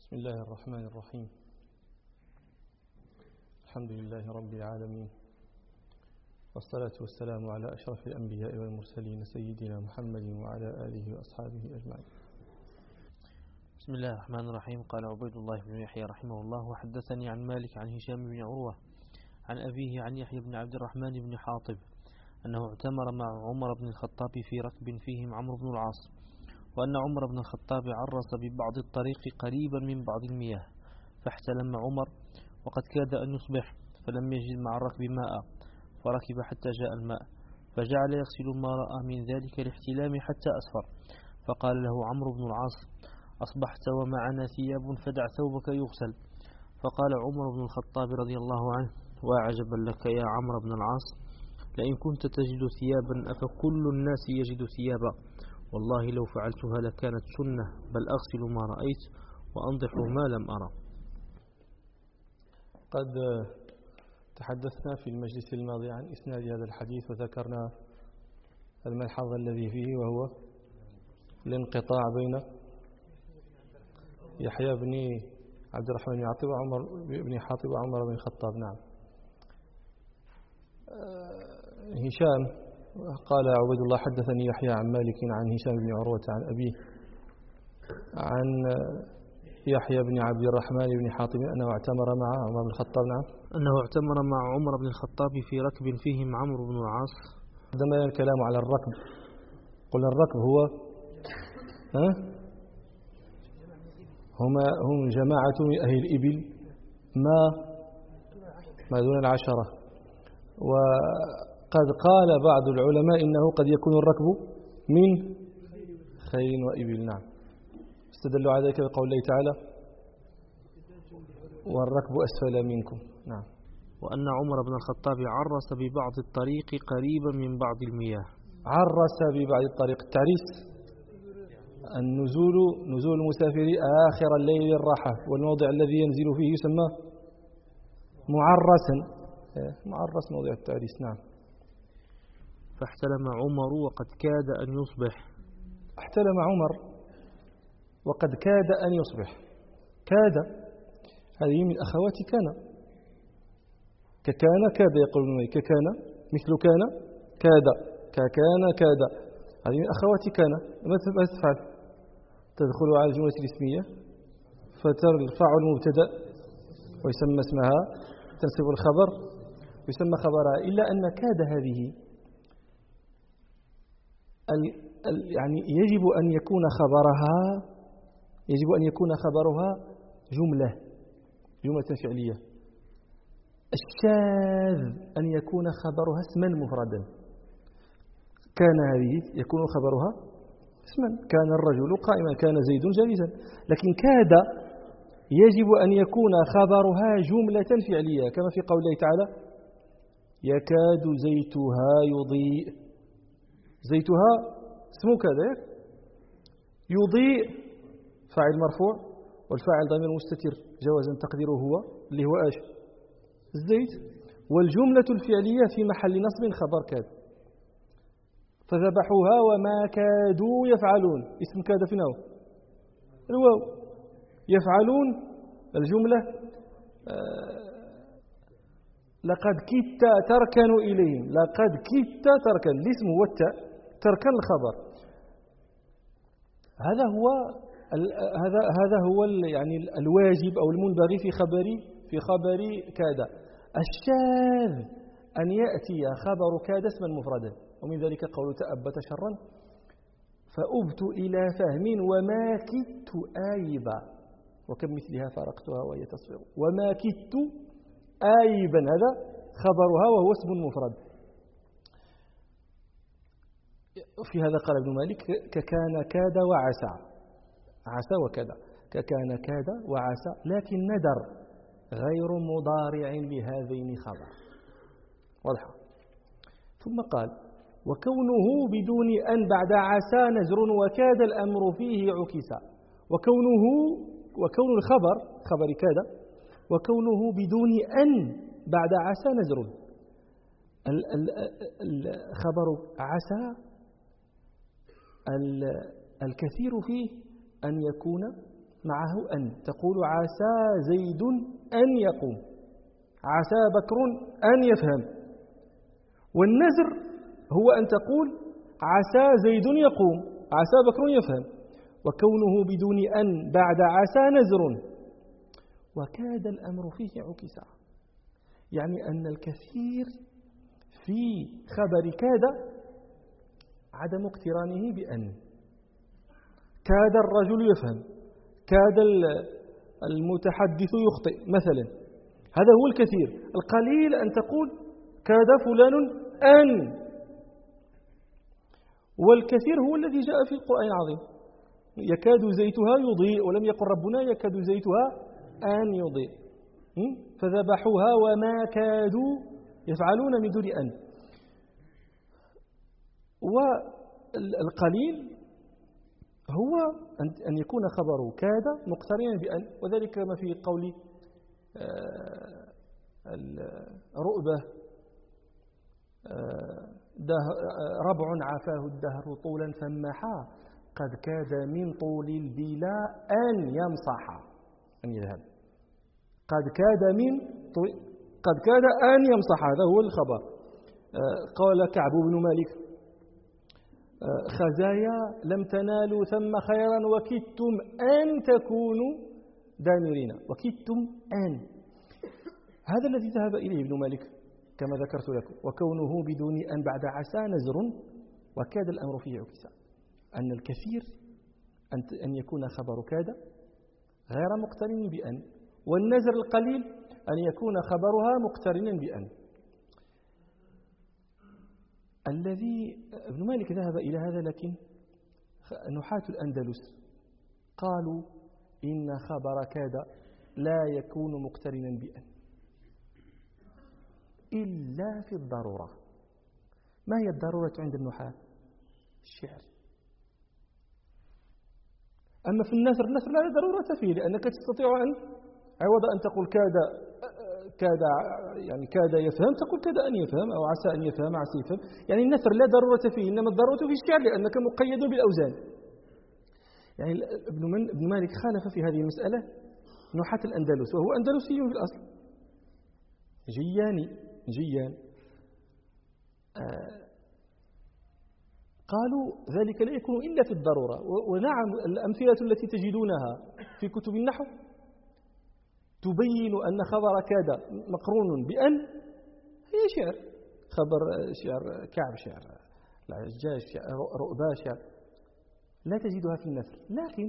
بسم الله الرحمن الرحيم. الحمد لله رب العالمين، والصلاة والسلام على أشرف الأنبياء والمرسلين سيدنا محمد وعلى آله وأصحابه أجمعين. بسم الله الرحمن الرحيم. قال عبيد الله بن يحيى رحمه الله: وحدثني عن مالك عن هشام بن عروة عن أبيه عن يحيى بن عبد الرحمن بن حاطب أنه اعتمر مع عمر بن الخطاب في ركب فيهم عمرو بن العاص، وأن عمر بن الخطاب عرس ببعض الطريق قريبا من بعض المياه، فاحتلم عمر وقد كاد أن يصبح، فلم يجد مع الركب ماء، فركب حتى جاء الماء، فجعل يغسل ما رأى من ذلك الاحتلام حتى أسفر، فقال له عمرو بن العاص: أصبحت ومعنا ثياب فدع ثوبك يغسل. فقال عمر بن الخطاب رضي الله عنه: وعجبا لك يا عمرو بن العاص، لئن كنت تجد ثيابا أفكل الناس يجد ثيابا؟ والله لو فعلتها لكانت سنة، بل أغسل ما رأيت وأنضح ما لم أرى. قد تحدثنا في المجلس الماضي عن إسناد هذا الحديث، وذكرنا الملحظ الذي فيه، وهو الانقطاع بين يحيى بن عبد الرحمن بن حاطب وعمر بن حاطب وعمر بن الخطاب. نعم. هشام قال عبيد الله: حدثني يحيى عن مالك عن هشام بن عروة عن أبيه عن يحيى بن عبد الرحمن بن حاطب أنه اعتمر مع عمر بن الخطاب. نعم. أنه اعتمر مع عمر بن الخطاب في ركب فيهم عمرو بن العاص. عندما الكلام على الركب، قلنا الركب هو هم جماعة من أهل الإبل ما دون 10. وقد قال بعض العلماء إنه قد يكون الركب من خيل وإبل. نعم. استدلوا على ذلك بقول الله تعالى: والركب أسفل منكم. نعم. وأن عمر بن الخطاب عرس ببعض الطريق قريبا من بعض المياه. عرس ببعض الطريق، التعريس نزول المسافر آخر الليل الراحة، والموضع الذي ينزل فيه يسمى معرسا. معرس موضع التعريس. نعم. فاحتلم عمر وقد كاد أن يصبح. احتلم عمر وقد كاد أن يصبح. كاد هذه من أخوات كان. ككان كاد يقولون، ككان مثل كان كاد، ككان كاد، هذه من أخوات كان. ماذا تفعل؟ تدخل على الجملة الاسمية فترفع المبتدأ ويسمى اسمها، تنصب الخبر ويسمى خبرها. إلا أن كاد هذه يعني يجب أن يكون خبرها جملة فعلية. الشاذ أن يكون خبرها اسما مفردا. كان هذه يكون خبرها اسما، كان الرجل قائما، كان زيد جالسا. لكن كاد يجب أن يكون خبرها جملة فعلية، كما في قول الله تعالى: يكاد زيتها يضيء. زيتها اسمه كذا، يضيء فاعل مرفوع، والفاعل ضمير مستتر جوازا تقديره هو اللي هو ايش؟ الزيت. والجملة الفعلية في محل نصب خبر كاد. فذبحوها وما كادوا يفعلون، اسم كاد فين هو؟ الواو. يفعلون الجملة لقد كدت تركن إليهم. لقد كدت تركن، الاسم هو التاء، تركن الخبر. هذا هو يعني الواجب أو المنبغي في خبر كاد. الشاذ أن يأتي خبر كاد اسما مفردا، ومن ذلك قول تأبت شرا فأبت إلى فهم وما كدت آيبا، وكم مثلها فارقتها وهي تصفر. وما كدت آيبا هذا خبرها وهو اسم مفرد. في هذا قال ابن مالك: ككان كاد وعسى، عسى وكذا، ككان كاد وعسى، لكن ندر غير مضارع لهذين خبر. واضحة. ثم قال: وكونه بدون أن بعد عسى نزر وكاد الأمر فيه عكسا. وكون الخبر خبر كاد، وكونه بدون أن بعد عسى نزر. الخبر عسى الكثير فيه أن يكون معه أن، تقول عسى زيد أن يقوم، عسى بكر أن يفهم. والنزر هو أن تقول عسى زيد يقوم، عسى بكر يفهم، وكونه بدون أن بعد عسى نزر. وكاد الأمر فيه عكسا، يعني أن الكثير في خبر كاد عدم اقترانه بأن. كاد الرجل يفهم، كاد المتحدث يخطئ مثلا، هذا هو الكثير. القليل أن تقول كاد فلان أن، والكثير هو الذي جاء في القرآن العظيم. يكاد زيتها يضيء، ولم يقل ربنا يكاد زيتها أن يضيء. فذبحوها وما كادوا يفعلون من دون أن. والقليل هو أن يكون خبره كاد مقترنا بأن، وذلك كما في قول رؤبة ربع عفاه الدهر طولا فمحا قد كاد من طول البلا أن يمصح، أن يذهب. قد كاد أن يمصح، هذا هو الخبر. قال كعب بن مالك خزايا لم تنالوا ثم خيرا وكدتم أن تكونوا دامرين، وكدتم أن، هذا الذي ذهب إليه ابن مالك كما ذكرت لكم. وكونه بدون أن بعد عسى نزر، وكاد الأمر فيه عكسا، أن الكثير أن يكون خبر كاد غير مقترن بأن، والنزر القليل أن يكون خبرها مقترنا بأن. الذي ابن مالك ذهب إلى هذا، لكن نحاة الأندلس قالوا إن خبر كاد لا يكون مقترنا بأن إلا في الضرورة. ما هي الضرورة عند النحاة؟ الشعر. أما في النثر لا ضرورة فيه، لأنك تستطيع أن عوض أن تقول كاد يعني كاد يفهم تقول كاد أن يفهم، أو عسى أن يفهم عسى يفهم. يعني النثر لا ضرورة فيه، إنما الضرورة في الشعر لأنك مقيد بالأوزان. يعني ابن مالك خالف في هذه المسألة نحاة الأندلس، وهو أندلسي في الأصل، جيان. قالوا ذلك لا يكون إلا في الضرورة. ونعم الأمثلة التي تجدونها في كتب النحو تبين أن خبر كاد مقرون بأن هي شعر، خبر شعر كعب، شعر العجاج، شعر رؤبا، شعر لا تجدها في النثر. لكن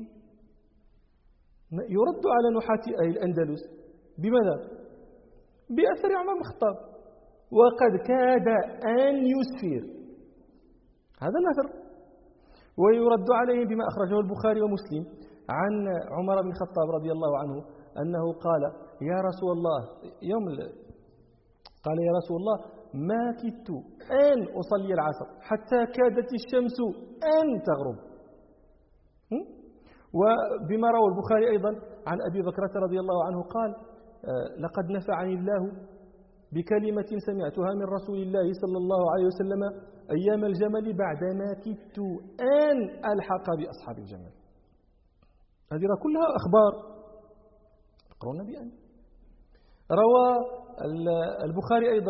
يرد على نحاة أهل الأندلس بماذا؟ بأثر عمر بن الخطاب، وقد كاد أن يسفر، هذا نثر. ويرد عليه بما أخرجه البخاري ومسلم عن عمر بن الخطاب رضي الله عنه أنه قال يا رسول الله قال يا رسول الله ما كدت أن أصلي العصر حتى كادت الشمس أن تغرب. وبما روى البخاري أيضا عن أبي بكرة رضي الله عنه قال لقد نفعني الله بكلمة سمعتها من رسول الله صلى الله عليه وسلم أيام الجمل بعدما كدت أن ألحق بأصحاب الجمل. هذه كلها أخبار تقرون بأن. روى البخاري أيضا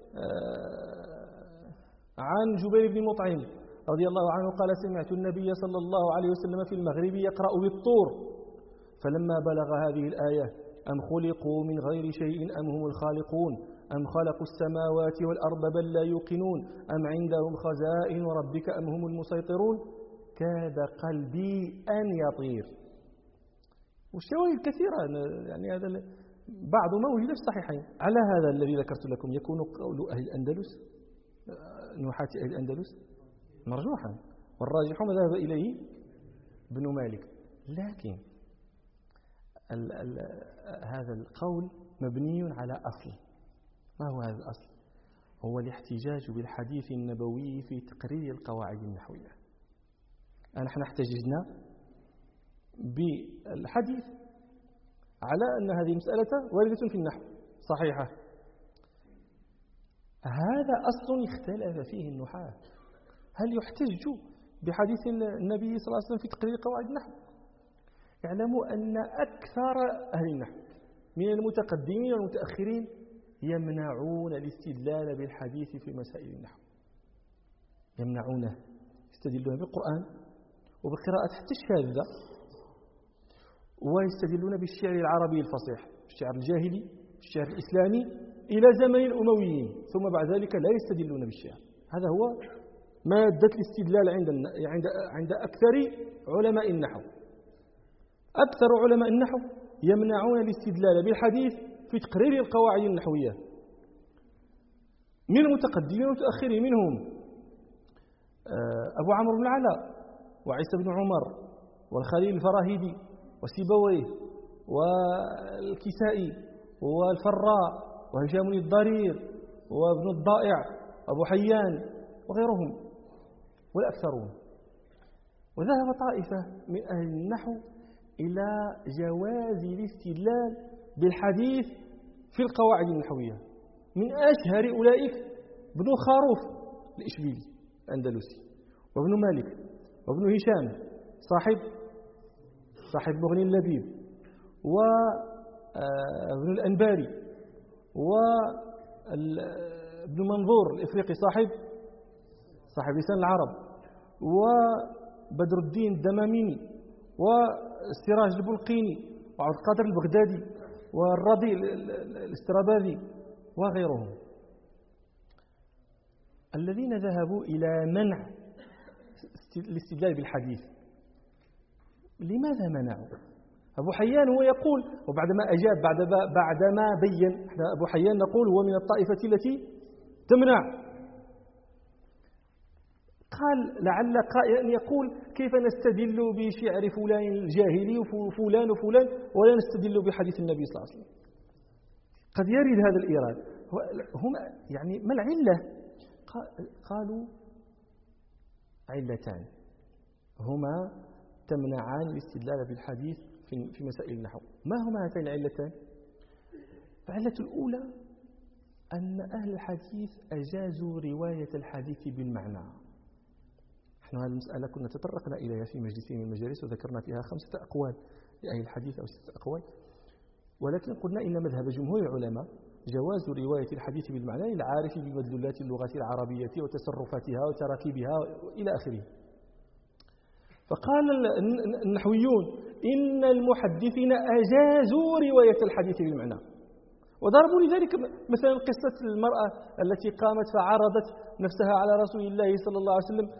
عن جبير بن مطعم رضي الله عنه قال سمعت النبي صلى الله عليه وسلم في المغرب يقرأ بالطور فلما بلغ هذه الآية أم خلقوا من غير شيء أم هم الخالقون أم خلقوا السماوات والأرض بل لا يوقنون أم عندهم خزائن ربك أم هم المسيطرون كاد قلبي أن يطير. والشواهد كثيرة، يعني هذا بعض ما وجد في الصحيحين. على هذا الذي ذكرت لكم يكون قول أهل الأندلس نحاة أهل الأندلس مرجوحا، والراجح ما ذهب إليه ابن مالك. لكن هذا القول مبني على أصل. ما هو هذا الأصل؟ هو الاحتجاج بالحديث النبوي في تقرير القواعد النحوية. نحن احتججنا بالحديث على أن هذه المسألة واردة في النحو صحيحة. هذا أصل اختلف فيه النحاة، هل يحتج بحديث النبي صلى الله عليه وسلم في تقرير قواعد النحو؟ اعلموا أن أكثر أهل النحو من المتقدمين والمتأخرين يمنعون الاستدلال بالحديث في مسائل النحو، يمنعونه، يستدلون بالقرآن وبقراءة حتى الشاذة، ويستدلون بالشعر العربي الفصيح، الشعر الجاهلي، الشعر الإسلامي إلى زمن الأمويين، ثم بعد ذلك لا يستدلون بالشعر. هذا هو مادة الاستدلال عند أكثر علماء النحو. أكثر علماء النحو يمنعون الاستدلال بالحديث في تقرير القواعد النحوية من المتقدمين والمتأخرين، منهم أبو عمرو بن العلاء وعيسى بن عمر والخليل الفراهيدي وسيبويه والكسائي والفراء وهشام الضرير وابن الضائع وابو حيان وغيرهم والأكثرون. وذهب طائفة من أهل النحو إلى جواز الاستدلال بالحديث في القواعد النحوية، من أشهر أولئك ابن خروف الإشبيلي الأندلسي، وابن مالك، وابن هشام صاحب مغني اللبيب، وابن الأنباري، وابن منظور الإفريقي صاحب لسان العرب، وبدر الدين الدماميني، والسراج البلقيني، وعبد القادر البغدادي، والرضي الاستراباذي وغيرهم، الذين ذهبوا إلى منع الاستدلال بالحديث. لماذا منعوا؟ أبو حيان هو يقول، وبعدما أجاب بعدما بين، أبو حيان نقول هو من الطائفة التي تمنع، قال لعل قائل يقول كيف نستدل بشعر فلان الجاهلي وفلان وفلان ولا نستدل بحديث النبي صلى الله عليه وسلم؟ قد يرد هذا الإيراد. هم يعني ما العلة؟ قالوا علتان هما تمنعان الاستدلال بالحديث في مسائل النحو. ما هما هاتين العلتان؟ العلة الأولى أن أهل الحديث أجازوا رواية الحديث بالمعنى. نحن هذه المسألة كنا تطرقنا إليها في مجلس من المجالس وذكرنا فيها 5 أقوال لأهل الحديث أو 6 أقوال، ولكن قلنا إن مذهب جمهور العلماء جواز رواية الحديث بالمعنى للعارف بمدلولات اللغة العربية وتصرفاتها وتراكيبها إلى آخره. فقال النحويون إن المحدثين أجازوا رواية الحديث بالمعنى، وضربوا لذلك مثلا قصة المرأة التي قامت فعرضت نفسها على رسول الله صلى الله عليه وسلم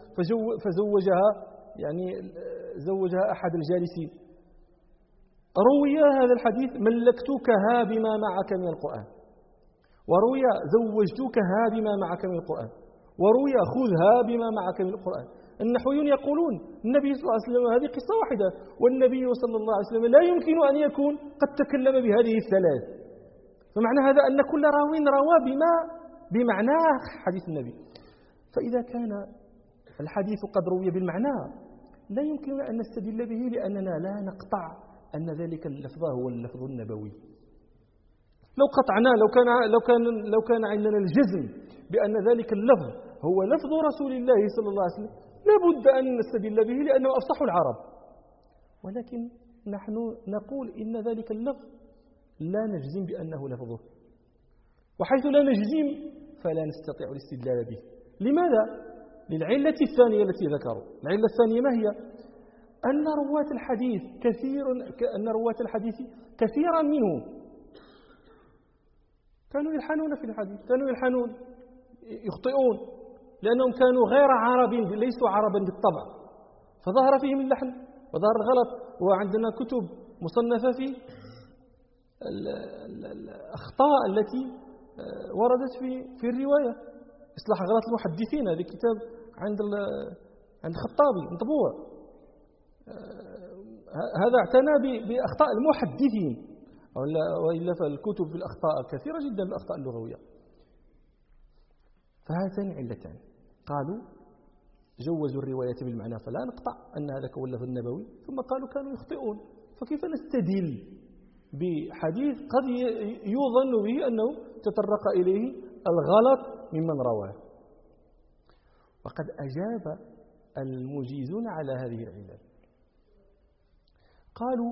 زوجها أحد الجالسين. روي هذا الحديث ملكتكها بما معك من القرآن، وروي زوجتكها بما معك من القرآن، وروي خذها بما معك من القرآن. النحويون يقولون النبي صلى الله عليه وسلم هذه قصة واحدة، والنبي صلى الله عليه وسلم لا يمكن أن يكون قد تكلم بهذه الثلاث، فمعنى هذا أن كل راو روى بمعنى حديث النبي. فإذا كان الحديث قد روي بالمعنى لا يمكن أن نستدل به، لأننا لا نقطع أن ذلك اللفظ هو اللفظ النبوي. لو قطعنا لو كان عندنا الجزم بأن ذلك اللفظ هو لفظ رسول الله صلى الله عليه وسلم لابد أن نستدل به لأنه أفصح العرب، ولكن نحن نقول إن ذلك اللفظ لا نجزم بأنه لفظه، وحيث لا نجزم فلا نستطيع الاستدلال به. لماذا؟ للعلة الثانية التي ذكروا. العلة الثانية ما هي؟ أن رواة الحديث كثيرا منهم كانوا يلحنون في الحديث، كانوا يلحنون يخطئون، لأنهم كانوا غير عرب، ليسوا عربا بالطبع، فظهر فيهم اللحن وظهر الغلط. وعندنا كتب مصنفة في الأخطاء التي وردت في الرواية، إصلاح غلط المحدثين، هذا كتاب عند الخطابي مطبوع. هذا اعتنى بأخطاء المحدثين، وإلا فالكتب في الأخطاء كثيرة جدا، الأخطاء اللغوية. فهاتان علتان، قالوا جوزوا الرواية بالمعنى فلا نقطع أن هذا هو اللفظ النبوي، ثم قالوا كانوا يخطئون، فكيف نستدل بحديث قد يظن به أنه تطرق إليه الغلط ممن رواه؟ وقد أجاب المجيزون على هذه العلل، قالوا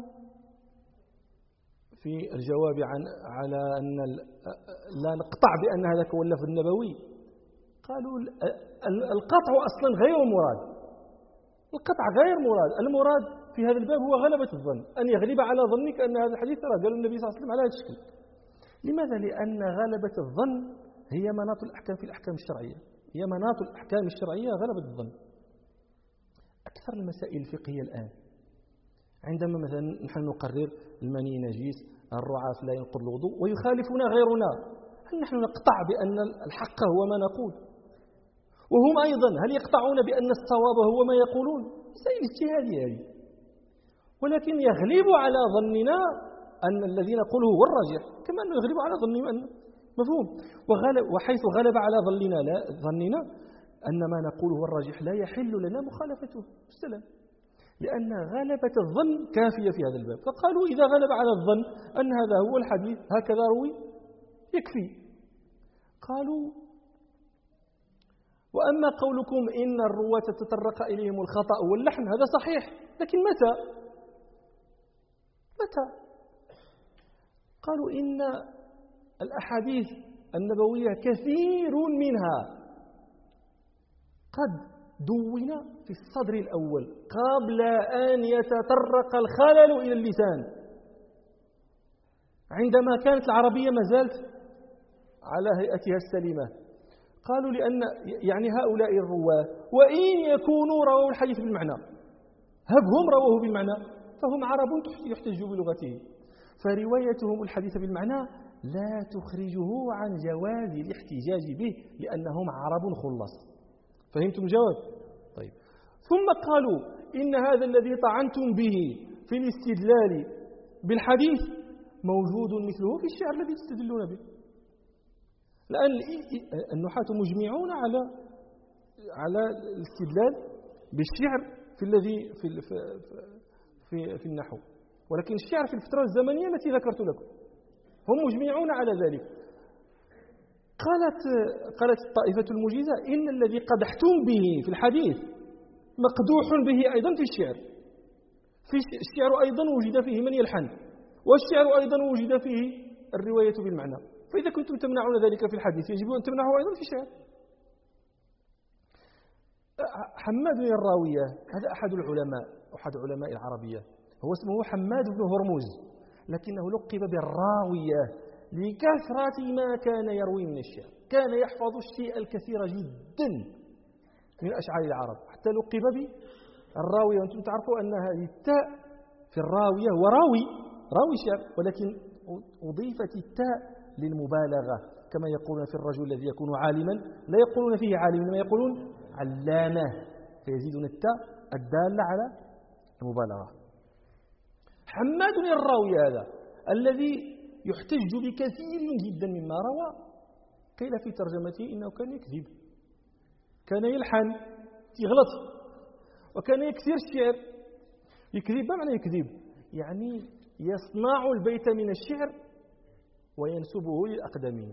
في الجواب على أن لا نقطع بأن هذا هو اللفظ النبوي، قالوا القطع أصلا غير مراد، القطع غير مراد، المراد في هذا الباب هو غلبة الظن، أن يغلب على ظنك أن هذا الحديث ترى قال النبي صلى الله عليه وسلم على هذا الشكل. لماذا؟ لأن غلبة الظن هي مناط الأحكام في الأحكام الشرعية، هي مناط الأحكام الشرعية غلبة الظن. أكثر المسائل الفقهية الآن عندما مثلا نحن نقرر المني نجيس، الرعاف لا ينقض الوضوء، ويخالفنا غيرنا، هل نحن نقطع بأن الحق هو ما نقول؟ وهم أيضا هل يقطعون بأن الصواب هو ما يقولون؟ مسائل اجتهادية هذه، ولكن يغلب على ظننا أن الذي نقوله هو الراجح، كما أنه يغلب على ظننا أنه مفهوم. وحيث غلب على ظننا أن ما نقوله هو الراجح لا يحل لنا مخالفته السلام، لأن غلبة الظن كافية في هذا الباب. فقالوا إذا غلب على الظن أن هذا هو الحديث هكذا روي يكفي. قالوا وأما قولكم إن الرواة تتطرق إليهم الخطأ واللحن هذا صحيح، لكن متى؟ قالوا إن الأحاديث النبوية كثير منها قد دون في الصدر الأول قبل أن يتطرق الخلل إلى اللسان، عندما كانت العربية ما زالت على هيئتها السليمة. قالوا لأن يعني هؤلاء الرواة وإن يكونوا رووا الحديث بالمعنى، هم رووه بالمعنى، فهم عرب يحتج بلغته، فروايتهم الحديث بالمعنى لا تخرجه عن جواز الاحتجاج به لأنهم عرب خلص. فهمتم الجواب؟ طيب. ثم قالوا إن هذا الذي طعنتم به في الاستدلال بالحديث موجود مثله في الشعر الذي تستدلون به. الآن النحاة مجمعون على الاستدلال بالشعر في الذي في النحو، ولكن الشعر في الفترة الزمنية التي ذكرت لكم هم مجمعون على ذلك. قالت الطائفة المجيزة إن الذي قدحتم به في الحديث مقدوح به أيضا في الشعر. الشعر أيضا وجد فيه من يلحن، والشعر أيضا وجد فيه الرواية بالمعنى، فإذا كنتم تمنعون ذلك في الحديث يجب أن تمنعوا أيضا في الشعر. حماد بن الراوية هذا أحد علماء العربية، هو اسمه حماد بن هرمز، لكنه لقب بالراوية لكثرة ما كان يروي من الشعر، كان يحفظ الشيء الكثير جدا من أشعار العرب حتى لقب بالراوية. وأنتم تعرفوا أن هذه التاء في الراوية هو راوي شعر، ولكن أضيفت التاء للمبالغة، كما يقولون في الرجل الذي يكون عالما لا يقولون فيه عالم، إنما يقولون علامة، فيزيدون التاء الدالة على المبالغة. حماد بن الراوي هذا الذي يحتج بكثير جدا مما روى، قيل في ترجمته إنه كان يكذب، كان يلحن يغلط، وكان يكثر الشعر. يكذب بمعنى يكذب يعني يصنع البيت من الشعر وينسبه للأقدمين.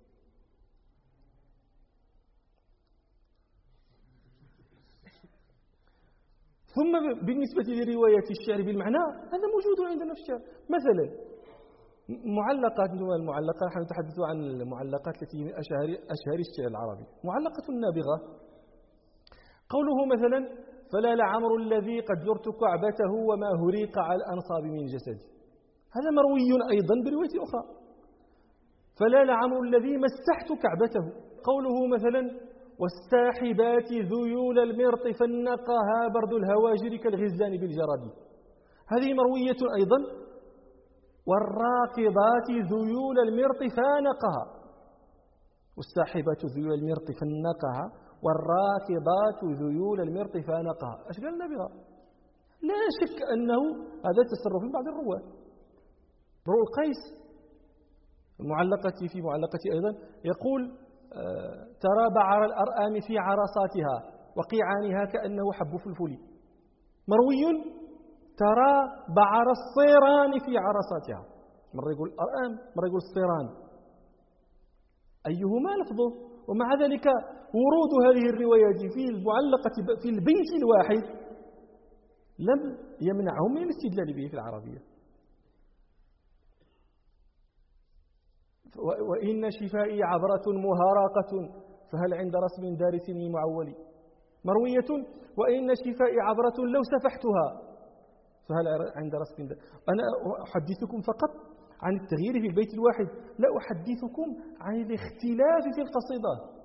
ثم بالنسبة لرواية الشعر بالمعنى هذا موجود عندنا في الشعر. مثلا معلقات، المعلقات نحن نتحدث عن المعلقات التي من أشهر الشعر العربي. معلقة النابغة قوله مثلا فلا لعمر الذي قد زرت كعبته وما هريق على الأنصاب من جسدي، هذا مروي أيضا برواية أخرى. فلا لعمر الذي مسحت كعبته، قوله مثلا والساحبات ذيول المرط فنقها برد الهواجر كالغزلان بالجرد، هذه مروية أيضا. والراكضات ذيول المرط فانقها، والساحبات ذيول المرط فنقها والراكضات ذيول المرط فانقها. ايش قال النابغة؟ لا شك أنه هذا تصرف من بعض الرواة. امرؤ القيس في معلقتي أيضا يقول ترى بعر الأرآم في عرصاتها وقيعانها كأنه حب فلفل. مروي ترى بعر الصيران في عرصاتها، مرة يقول الأرآم مرة يقول الصيران، أيهما لفظه؟ ومع ذلك ورود هذه الروايات في المعلقة في البيت الواحد لم يمنعهم من الاستدلال به في العربية. وإن شفائي عبرة مهراقة فهل عند رسم دارسني معولي، مروية وإن شفائي عبرة لو سفحتها فهل عند رسم أنا أحدثكم فقط عن التغيير في البيت الواحد، لا أحدثكم عن الاختلاف في القصيدة.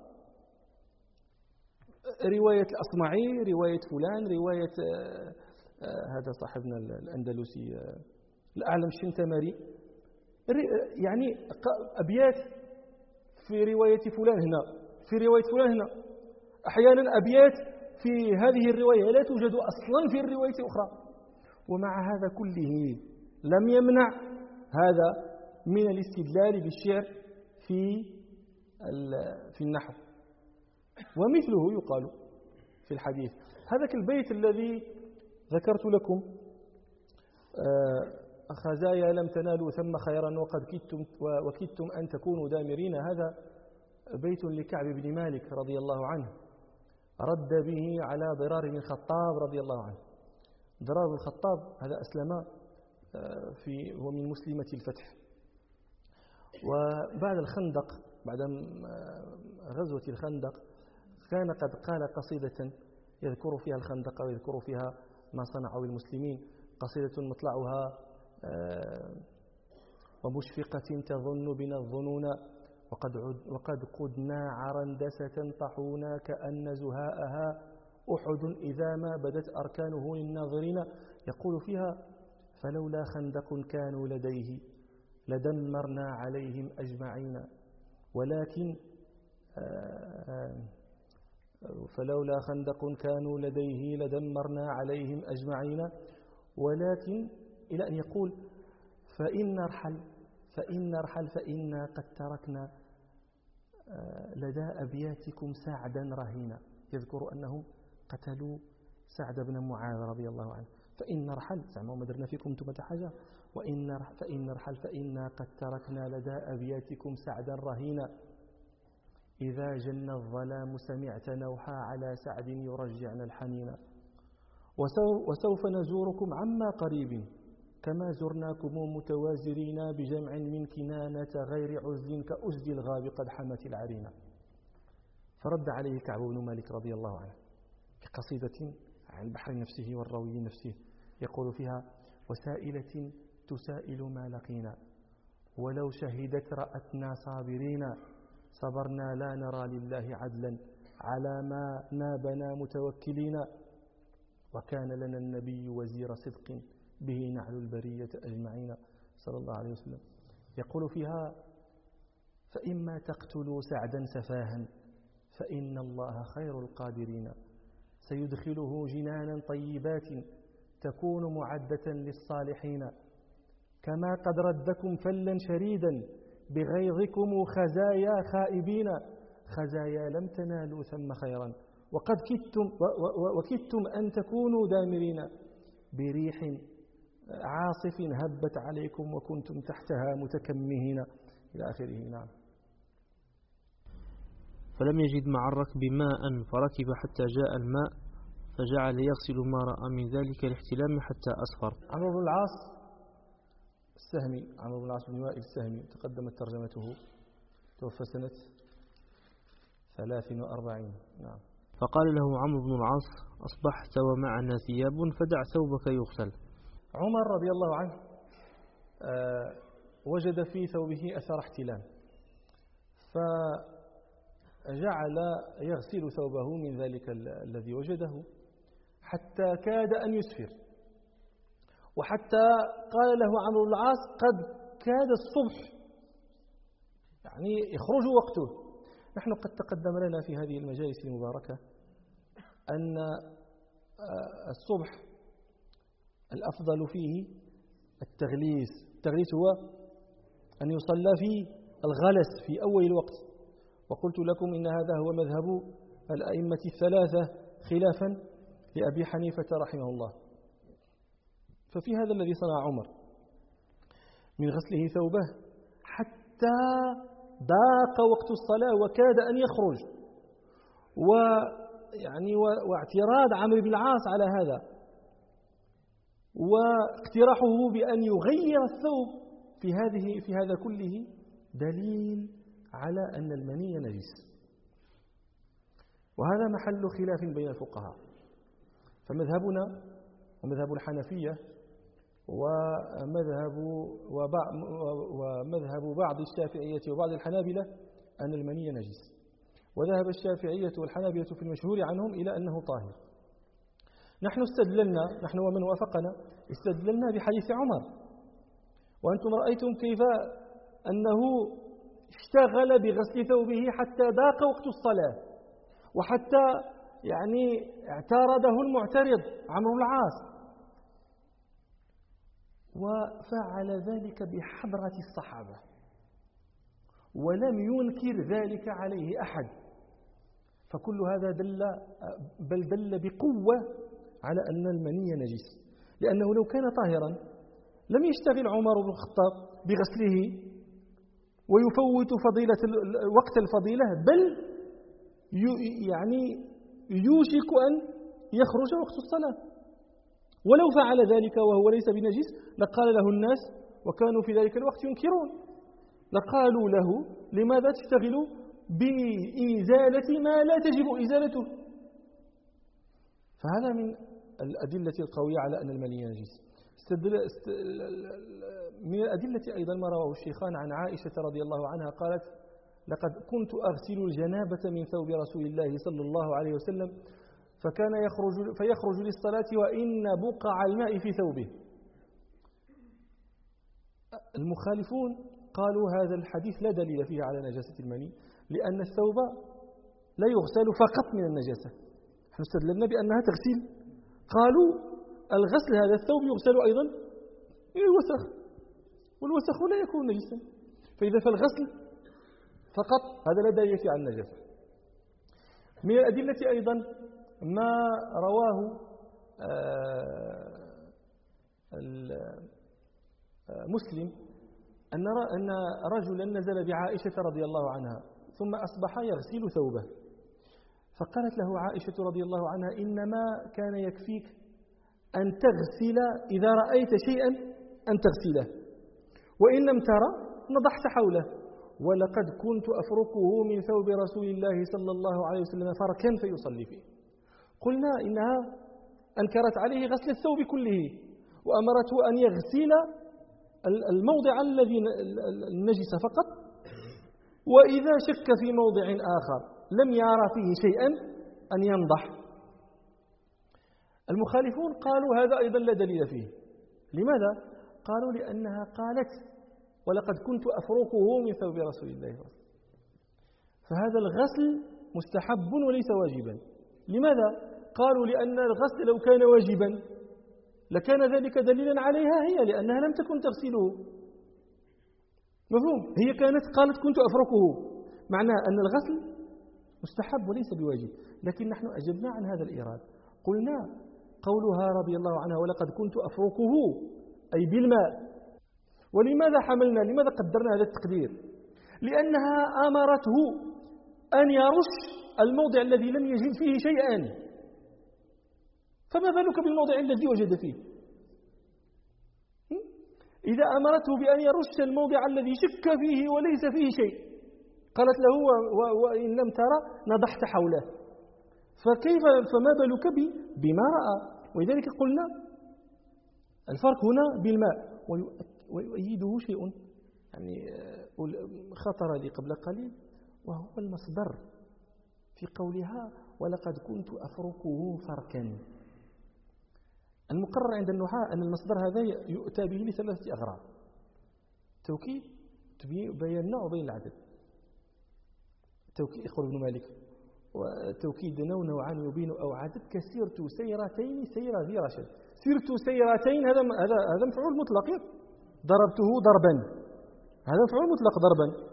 رواية الأصمعي، رواية فلان، رواية هذا صاحبنا الأندلسي الأعلم الشنتمري، يعني أبيات في رواية فلان هنا، في رواية فلان هنا، أحيانا أبيات في هذه الرواية لا توجد أصلا في الرواية الأخرى. ومع هذا كله لم يمنع هذا من الاستدلال بالشعر في النحو. ومثله يقال في الحديث. هذاك البيت الذي ذكرت لكم خزايا لم تنالوا ثم خيرا وكدتم أن تكونوا دامرين، هذا بيت لكعب بن مالك رضي الله عنه رد به على ضرار بن الخطاب رضي الله عنه. ضرار بن الخطاب هذا أسلم هو من مسلمة الفتح، وبعد الخندق، بعد غزوة الخندق، كان قد قال قصيدة يذكر فيها الخندق ويذكر فيها ما صنعوا المسلمين، قصيدة مطلعها ومشفقة تظن بنا الظنون وقد قدنا عرندسة طحونا كأن زهاءها أحد إذا ما بدت أركانه للناظرين. يقول فيها فلولا خندق كانوا لديه لدمرنا عليهم أجمعين، ولكن فلولا خندق كانوا لديه لدمرنا عليهم أجمعين، ولكن إلى أن يقول فإن نرحل فإنا قد تركنا لدى أبياتكم سعدا رهينا. يذكر أنهم قتلوا سعد بن معاذ رضي الله عنه. فإن نرحل زعما ما درنا فيكم انتم حاجة، فإن نرحل فإنا قد تركنا لدى أبياتكم سعدا رهينا، إذا جن الظلام سمعت نوحا على سعد يرجعنا الحنين، وسوف نزوركم عما قريب كما زرناكم متوازرين بجمع من كنانة غير عزل كأزل الغاب قد حمت العرينة. فرد عليه كعب بن مالك رضي الله عنه بقصيدة عن البحر نفسه والروي نفسه، يقول فيها وسائلة تسائل ما لقينا ولو شهدت رأتنا صابرين، صبرنا لا نرى لله عدلا على ما نابنا متوكلين، وكان لنا النبي وزير صدق به نعل البرية أجمعين صلى الله عليه وسلم. يقول فيها فإما تقتلوا سعدا سفاها فإن الله خير القادرين، سيدخله جنانا طيبات تكون معدة للصالحين، كما قد ردكم فلا شريدا بغيظكم خزايا خائبين، خزايا لم تنالوا ثم خيرا وقد وكدتم أن تكونوا دامرين، بريح عاصف هبت عليكم وكنتم تحتها متكمهين إلى آخره. نعم. فلم يجد مع الركب ماء فركب حتى جاء الماء فجعل يغسل ما رأى من ذلك الاحتلام حتى أصفر. عمرو بن العاص السهمي، عمرو بن العاص بن وائل السهمي تقدمت ترجمته، توفى سنة 43. نعم. فقال له عمرو بن العاص أصبحت ومعنا ثياب فدع ثوبك يغسل. عمر رضي الله عنه وجد في ثوبه أثر احتلام، فجعل يغسل ثوبه من ذلك الذي وجده حتى كاد أن يسفر، وحتى قال له عمرو بن العاص قد كاد الصبح، يعني يخرج وقته. نحن قد تقدم لنا في هذه المجالس المباركة أن الصبح الأفضل فيه التغليس. التغليس هو أن يصلى في الغلس في أول الوقت، وقلت لكم إن هذا هو مذهب الأئمة الثلاثة خلافا لأبي حنيفة رحمه الله. ففي هذا الذي صنع عمر من غسله ثوبه حتى ضاق وقت الصلاة وكاد أن يخرج، واعتراض عمرو بن العاص على هذا واقتراحه بأن يغير الثوب في هذا كله دليل على أن المني نجس، وهذا محل خلاف بين الفقهاء. فمذهبنا ومذهب الحنفية ومذهب بعض الشافعية وبعض الحنابلة أن المني نجس، وذهب الشافعية والحنابلة في المشهور عنهم إلى أنه طاهر. نحن ومن وافقنا استدللنا بحديث عمر، وأنتم رأيتم كيف أنه اشتغل بغسل ثوبه حتى ضاق وقت الصلاة، وحتى اعترضه المعترض عمرو بن العاص، وفعل ذلك بحضرة الصحابة ولم ينكر ذلك عليه أحد. فكل هذا دل بقوة على أن المني نجس، لأنه لو كان طاهرا لم يشتغل عمر بن الخطاب بغسله ويفوت وقت الفضيلة، بل يوشك أن يخرج وقت الصلاة. ولو فعل ذلك وهو ليس بنجس لقال له الناس، وكانوا في ذلك الوقت ينكرون، لقالوا له لماذا تشتغل بإزالة ما لا تجب إزالته؟ فهذا من الأدلة القوية على أن المني نجس. من الأدلة أيضا ما رواه الشيخان عن عائشة رضي الله عنها قالت: لقد كنت أغسل الجنابة من ثوب رسول الله صلى الله عليه وسلم فكان فيخرج للصلاة وإن بقع الماء في ثوبه. المخالفون قالوا هذا الحديث لا دليل فيه على نجاسة المني، لأن الثوب لا يغسل فقط من النجاسة. نحن استدللنا بأنها تغسيل، قالوا الغسل هذا الثوب يغسل أيضا من الوسخ، والوسخ لا يكون نجسا، فإذا فالغسل فقط هذا لا دليل فيه على النجاسة. من الأدلة أيضا ما رواه مسلم أن رجلا نزل بعائشة رضي الله عنها ثم أصبح يغسل ثوبه، فقالت له عائشة رضي الله عنها: إنما كان يكفيك أن تغسل إذا رأيت شيئا أن تغسله، وإن لم ترى نضحت حوله، ولقد كنت أفركه من ثوب رسول الله صلى الله عليه وسلم فركا فيصلي فيه. قلنا إنها أنكرت عليه غسل الثوب كله، وأمرته أن يغسل الموضع الذي النجس فقط، وإذا شك في موضع آخر لم يرى فيه شيئا أن ينضح. المخالفون قالوا هذا أيضا لا دليل فيه. لماذا؟ قالوا لأنها قالت: ولقد كنت أفركه من ثوب رسول الله، فهذا الغسل مستحب وليس واجبا. لماذا؟ قالوا لأن الغسل لو كان واجبا لكان ذلك دليلا عليها هي، لأنها لم تكن تغسله. مفهوم؟ هي قالت كنت أفركه، معناه أن الغسل مستحب وليس بواجب، لكن نحن أجبنا عن هذا الإيراد. قلنا قولها رضي الله عنها ولقد كنت أفركه أي بالماء. لماذا قدرنا هذا التقدير؟ لأنها أمرته أن يرش الموضع الذي لم يجد فيه شيئا، فما بالك بالموضع الذي وجد فيه؟ إذا أمرته بأن يرش الموضع الذي شك فيه وليس فيه شيء، قالت له: وإن لم ترى نضحت حوله، فما بالك بما رأى؟ ولذلك قلنا الفرق هنا بالماء. ويؤيده شيء خطر لي قبل قليل، وهو المصدر في قولها ولقد كنت أفركه فركا. المقرر عند النحاة أن المصدر هذا يؤتى به لثلاثة أغراض: توكيد، بيان النوع وبين العدد. توكيد يقول ابن مالك: وتوكيد نوعان يبين أو عدد كسرت سيرتين سير ذي رشد. سرت سيرتين هذا مفعول مطلق، ضربته ضربا، هذا مفعول مطلق ضربا.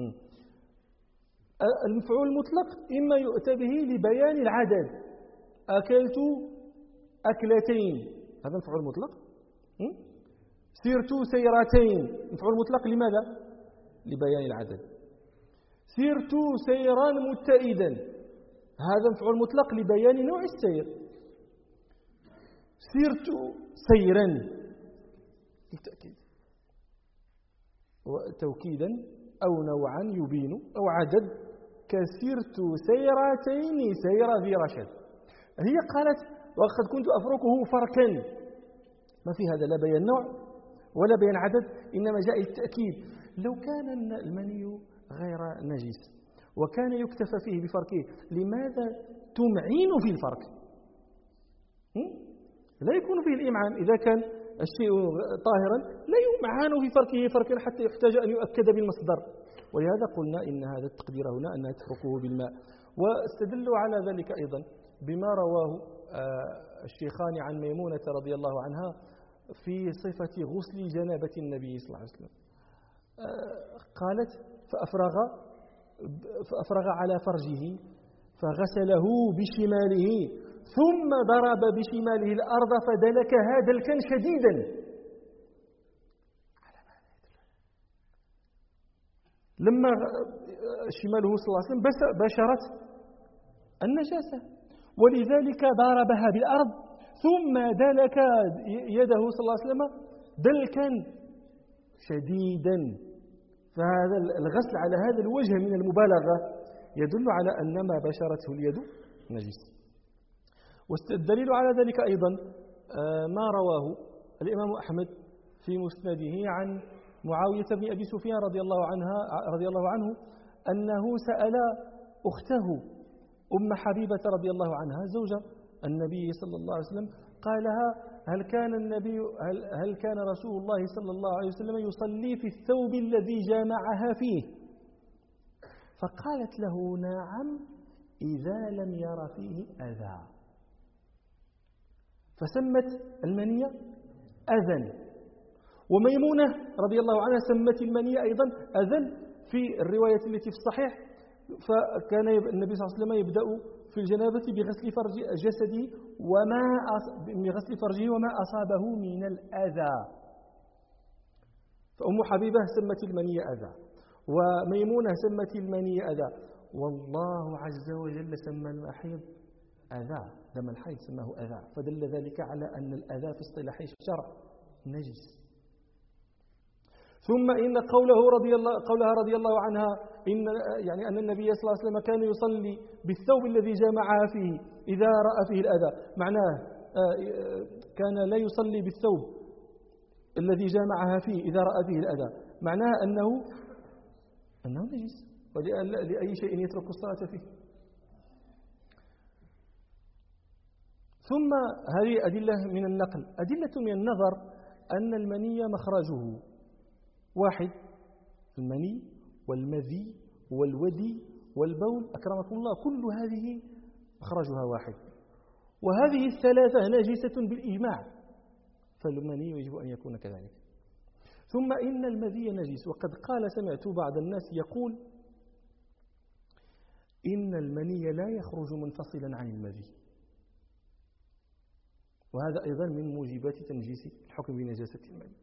المفعول المطلق إما يؤتى به لبيان العدد، أكلت أكلتين، هذا مفعول مطلق. سرت سيرتين مفعول مطلق، لماذا؟ لبيان العدد. سرت سيرا متئدا، هذا مفعول مطلق لبيان نوع السير. سرت سيرا بالتأكيد، وتوكيدا أو نوعا يبين أو عدد، كسرت سيرتين سير ذي رشد. هي قالت وقد كنت أفركه فركا، ما في هذا لا بيان نوع ولا بيان عدد، إنما جاء التأكيد. لو كان المني غير نجس وكان يكتفى فيه بفركه، لماذا تمعين في الفرك؟ لا يكون فيه الإمعان. إذا كان الشيء طاهرا لا يمعان في فركه فركا حتى يحتاج أن يؤكد بالمصدر. ولهذا قلنا إن هذا التقدير هنا أنها تفركه بالماء. واستدلوا على ذلك أيضا بما رواه الشيخان عن ميمونة رضي الله عنها في صفة غسل جنابة النبي صلى الله عليه وسلم. قالت فأفرغ على فرجه فغسله بشماله ثم ضرب بشماله الأرض فدلكها دلكا شديدا. لما شماله صلى الله عليه وسلم بشرت النجاسة، ولذلك ضربها بالأرض ثم دلك يده صلى الله عليه وسلم دلكا شديدا. فهذا الغسل على هذا الوجه من المبالغة يدل على أن ما بشرته اليد نجس. والدليل على ذلك أيضا ما رواه الإمام أحمد في مسنده عن معاوية بن أبي سفيان رضي الله عنه أنه سأل أخته أم حبيبة رضي الله عنها زوجة النبي صلى الله عليه وسلم، قال لها هل كان رسول الله صلى الله عليه وسلم يصلي في الثوب الذي جامعها فيه؟ فقالت له نعم إذا لم ير فيه أذى، فسمت المنية أذى. وميمونة رضي الله عنها سمت المنية أيضا أذى في الرواية التي في الصحيح. فكان النبي صلى الله عليه وسلم يبدأ في الجنابة بغسل فرج جسده بغسل فرجه وما أصابه من الأذى. فأم حبيبة سمت المنية أذى، وميمونة سمت المنية أذى، والله عز وجل سمى المحيض أذى، دم الحيض سماه أذى، فدل ذلك على أن الأذى في اصطلاح الشرع نجس. ثم إن قولها رضي الله عنها أن النبي صلى الله عليه وسلم كان يصلي بالثوب الذي جامعها فيه إذا رأى فيه الأذى، معناه كان لا يصلي بالثوب الذي جامعها فيه إذا رأى فيه الأذى، معناه أنه نجس، ولأي شيء يترك الصلاة فيه. ثم هذه أدلة من النقل. أدلة من النظر أن المني مخرجه واحد، المني والمذي والودي والبول أكرمكم الله، كل هذه مخرجها واحد، وهذه الثلاثة نجسة بالإجماع، فالمني يجب أن يكون كذلك. ثم إن المذي نجس، وقد سمعت بعض الناس يقول إن المني لا يخرج منفصلا عن المذي، وهذا أيضا من موجبات تنجيس الحكم بنجاسة المني.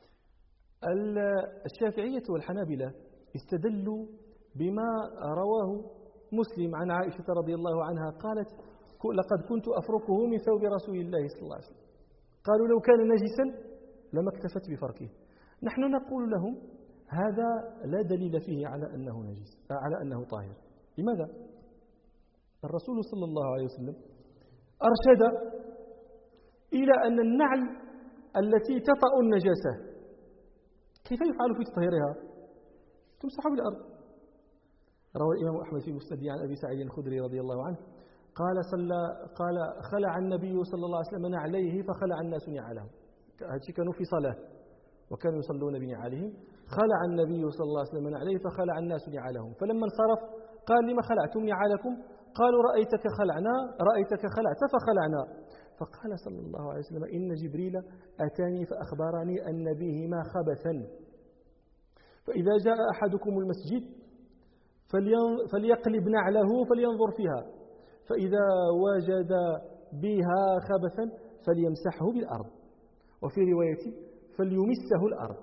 الشافعية والحنابلة استدلوا بما رواه مسلم عن عائشة رضي الله عنها قالت لقد كنت أفركه من ثوب رسول الله صلى الله عليه وسلم. قالوا لو كان نجسا لما اكتفت بفركه. نحن نقول لهم هذا لا دليل فيه على أنه نجس، على أنه طاهر. لماذا؟ الرسول صلى الله عليه وسلم أرشد إلى أن النعل التي تطأ النجاسة كيف يفعل في تطهيرها؟ تمسح بالأرض. روى الإمام أحمد في مسنده عن أبي سعيد الخدري رضي الله عنه قال خلع النبي صلى الله عليه وسلم نعليه فخلع الناس نعالهم. هذه كانوا في صلاة وكانوا يصلون بنعالهم، خلع النبي صلى الله عليه وسلم نعليه فخلع الناس نعالهم، فلما انصرف قال لما خلعتم نعالكم؟ قالوا رأيتك خلعت فخلعنا. فقال صلى الله عليه وسلم إن جبريل أتاني فأخبرني أن بهما خبثا، فإذا جاء أحدكم المسجد فليقلب نعله فلينظر فيها، فإذا وجد بها خبثا فليمسحه بالأرض، وفي رواية فليمسه الأرض.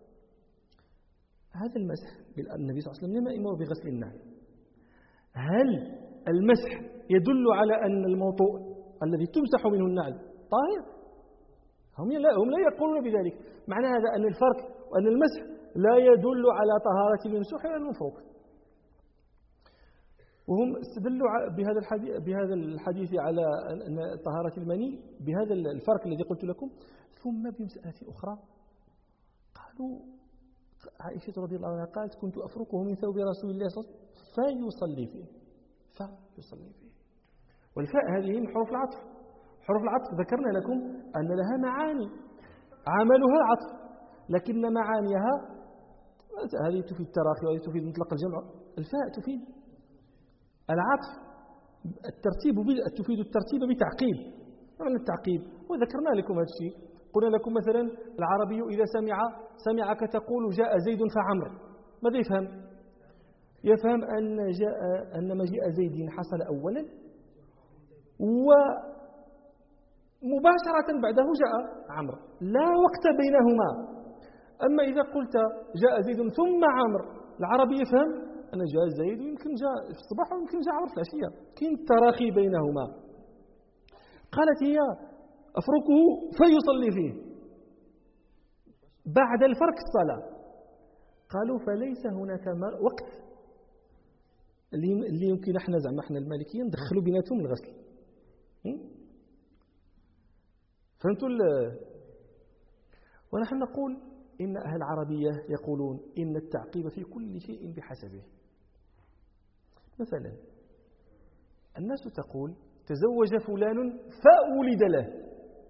هذا المسح النبي صلى الله عليه وسلم لما يأمر بغسل النعل. هل المسح يدل على أن الموطؤ الذي تمسح منه النعل طاهر؟ هم لا يقولون بذلك. معنى هذا أن الفرق وأن المسح لا يدل على طهارة الممسوح ولا المفروق. وهم استدلوا بهذا الحديث على أن طهارة المني بهذا الفرق الذي قلت لكم. ثم بمسألة أخرى قالوا عائشة رضي الله عنها قالت كنت أفركه من ثوب رسول الله صلى الله عليه وسلم فيصلي فيه. والفاء هذه من حروف العطف. حروف العطف ذكرنا لكم أن لها معاني عملها العطف، لكن معانيها هذه تفيد التراخي وهذه تفيد مطلق الجمع. الفاء تفيد العطف، تفيد الترتيب بتعقيب. معنى التعقيب وذكرنا لكم هذا الشيء. قلنا لكم مثلا العربي إذا سمعك تقول جاء زيد فعمر، ماذا يفهم؟ يفهم أن مجيء زيد حصل أولا ومباشرة بعده جاء عمرو، لا وقت بينهما. أما إذا قلت جاء زيد ثم عمرو، العربي يفهم أن جاء زيد ويمكن جاء في الصباح ويمكن جاء عمرو في العشية، كاين تراخي بينهما. قالت هي أفركه فيصلي فيه بعد الفرك الصلاة. قالوا فليس هناك وقت اللي يمكن احنا زعما احنا المالكيين ندخلوا بيناتهم الغسل. فهمتوا؟ ونحن نقول إن أهل العربية يقولون إن التعقيب في كل شيء بحسبه. مثلا الناس تقول تزوج فلان فولد له،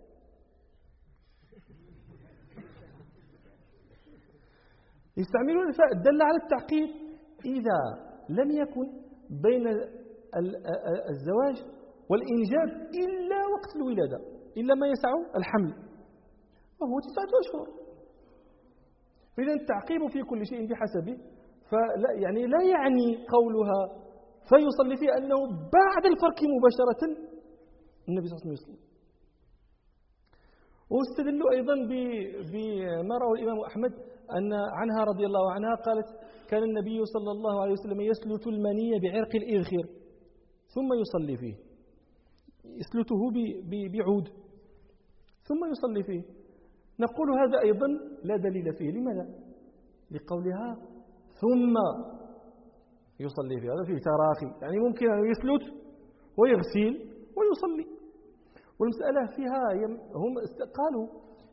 يستعملون الفاء الدالة على التعقيب إذا لم يكن بين الزواج والإنجاب إلا وقت الولادة، إلا ما يسع الحمل وهو 9 أشهر. فإذا التعقيب في كل شيء بحسبه، فلا يعني لا يعني قولها فيصلي فيه أنه بعد الفرك مباشرة النبي صلى الله عليه وسلم يصلي. واستدلوا أيضا بما رواه الإمام أحمد أن عنها رضي الله عنها قالت كان النبي صلى الله عليه وسلم يسلت المني بعرق الإذخر ثم يصلي فيه، يسلته بعود ثم يصلي فيه. نقول هذا أيضا لا دليل فيه. لماذا؟ لقولها ثم يصلي فيه، هذا فيه تراخي، يعني ممكن أن يسلت ويغسل ويصلي. والمسألة فيها هم قالوا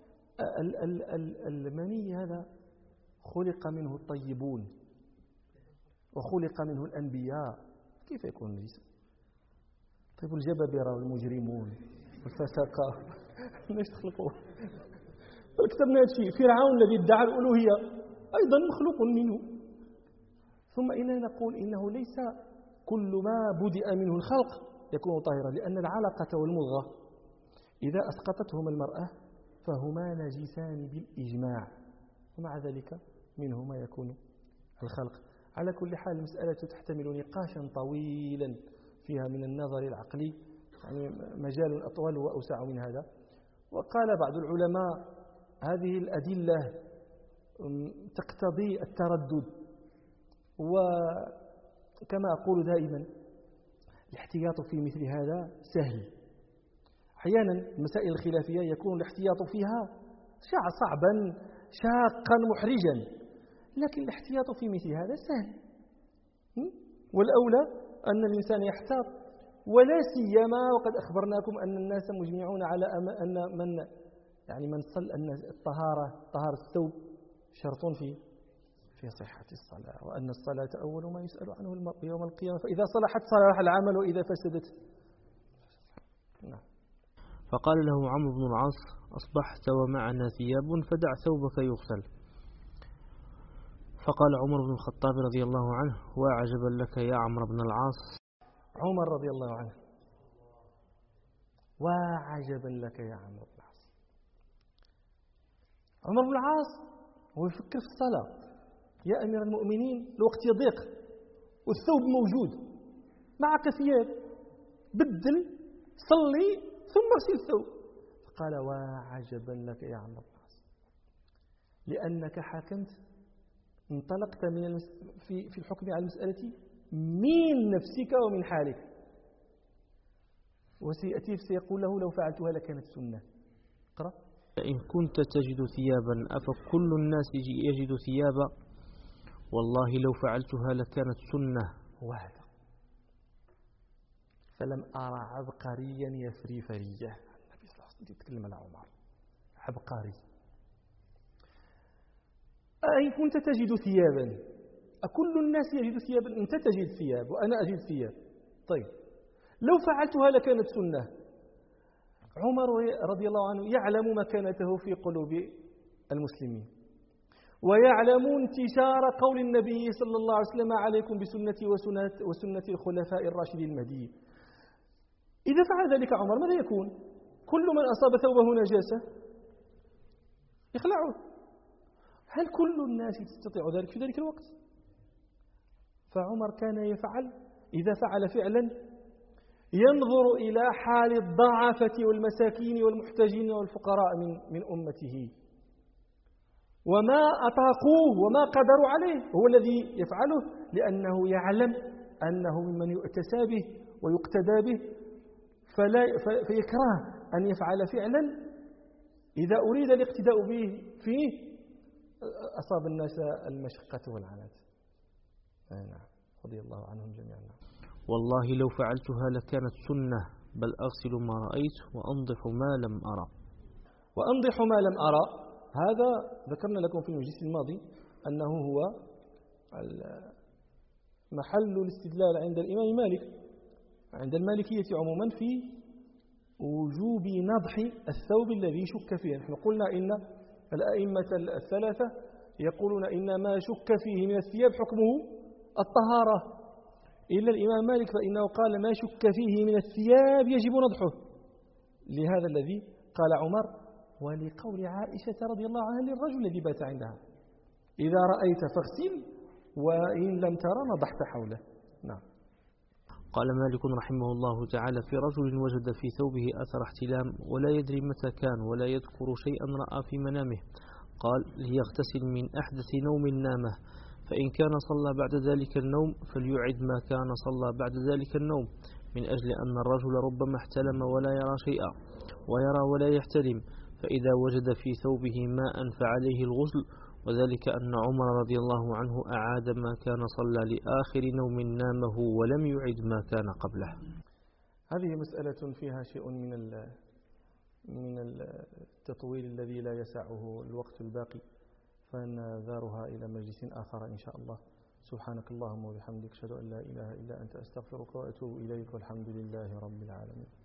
المني هذا خلق منه الطيبون وخلق منه الأنبياء، كيف يكون نجسا؟ طيب الجبابرة والمجرمون والفسقة ليش تخلقوه؟ كتبنا هذا الشيء. فرعون الذي ادعى الألوهية أيضا مخلوق منه. ثم إننا نقول إنه ليس كل ما بدأ منه الخلق يكون طاهرا، لأن العلقة والمضغة إذا أسقطتهما المرأة فهما نجسان بالإجماع، ومع ذلك منهما يكون الخلق. على كل حال المسألة تحتمل نقاشا طويلا فيها من النظر العقلي، يعني مجال أطول وأوسع من هذا. وقال بعض العلماء هذه الأدلة تقتضي التردد، وكما أقول دائما الاحتياط في مثل هذا سهل. أحيانا المسائل الخلافية يكون الاحتياط فيها صعبا شاقا محرجا، لكن الاحتياط في مثل هذا سهل. والأولى أن الإنسان يحتاط، ولا سيما وقد أخبرناكم أن الناس مجمعون على أن من صلى أن طهارة الثوب شرط في صحة الصلاة، وأن الصلاة أول ما يسأل عنه المرء يوم القيامة، فإذا صلحت صلح العمل وإذا فسدت. نعم. فقال له عمرو بن العاص أصبحت ومعنا ثياب فدع ثوبك يغسل. فقال عمر بن الخطاب رضي الله عنه وعجبا لك يا عمرو بن العاص. عمر رضي الله عنه وعجبا لك يا عمرو بن العاص. عمر بن العاص هو يفكر في الصلاة. يا أمير المؤمنين الوقت يضيق والثوب موجود، معك ثياب، بدل صلي ثم ارسل الثوب. قال وعجبا لك يا عمرو بن العاص، لأنك حكمت انطلقت في الحكم على المسألة من نفسك ومن حالك، وسيأتي سيقول له لو فعلتها لكانت سنة. اقرأ. إن كنت تجد ثيابا أفكل الناس يجد ثيابا والله لو فعلتها لكانت سنة. وهذا فلم أرى عبقريا يفري فريه. النبي صلى الله عليه وسلم يتكلم على عمر عبقري. إن كنت تجد ثيابا أكل الناس يجد ثيابا؟ أنت تجد ثياب وأنا أجد ثياب، طيب لو فعلتها لكانت سنة. عمر رضي الله عنه يعلم مكانته في قلوب المسلمين، ويعلم انتشار قول النبي صلى الله عليه وسلم عليكم بسنتي وسنة الخلفاء الراشدين المهديين. إذا فعل ذلك عمر ماذا يكون؟ كل من أصاب ثوبه نجاسة يخلعه. هل كل الناس تستطيع ذلك في ذلك الوقت؟ فعمر كان يفعل، إذا فعل فعلا ينظر إلى حال الضعفة والمساكين والمحتاجين والفقراء من أمته، وما أطاقوه وما قدروا عليه هو الذي يفعله، لأنه يعلم أنه ممن يؤتسى به ويقتدى به، فيكره أن يفعل فعلا إذا أريد الاقتداء به فيه أصاب الناس المشقة والعنات. نعم، رضي الله عنهم جميعا. والله لو فعلتها لكانت سنة، بل أغسل ما رأيت وأنضح ما لم أرى. وأنضح ما لم أرى، هذا ذكرنا لكم في المجلس الماضي أنه هو محل الاستدلال عند الإمام مالك، عند المالكية عموما، في وجوب نضح الثوب الذي شك فيه. نحن قلنا إن الأئمة الثلاثة يقولون إن ما شك فيه من الثياب حكمه الطهارة، إلا الإمام مالك فإنه قال ما شك فيه من الثياب يجب نضحه، لهذا الذي قال عمر ولقول عائشة رضي الله عنها للرجل الذي بات عندها إذا رأيت فاغسل وإن لم ترى نضحت حوله. نعم. قال مالك رحمه الله تعالى في رجل وجد في ثوبه أثر احتلام ولا يدري متى كان ولا يذكر شيئا رأى في منامه، قال ليغتسل من أحدث نوم نامه، فإن كان صلى بعد ذلك النوم فليعد ما كان صلى بعد ذلك النوم، من أجل أن الرجل ربما احتلم ولا يرى شيئا ويرى ولا يحتلم، فإذا وجد في ثوبه ماء فعليه الغسل، وذلك أن عمر رضي الله عنه أعاد ما كان صلى لآخر نوم نامه ولم يعد ما كان قبله. هذه مسألة فيها شيء من التطويل الذي لا يسعه الوقت الباقي، فنذارها إلى مجلس آخر إن شاء الله. سبحانك اللهم وبحمدك أشهد أن لا إله إلا أنت أستغفرك وأتوب إليك، والحمد لله رب العالمين.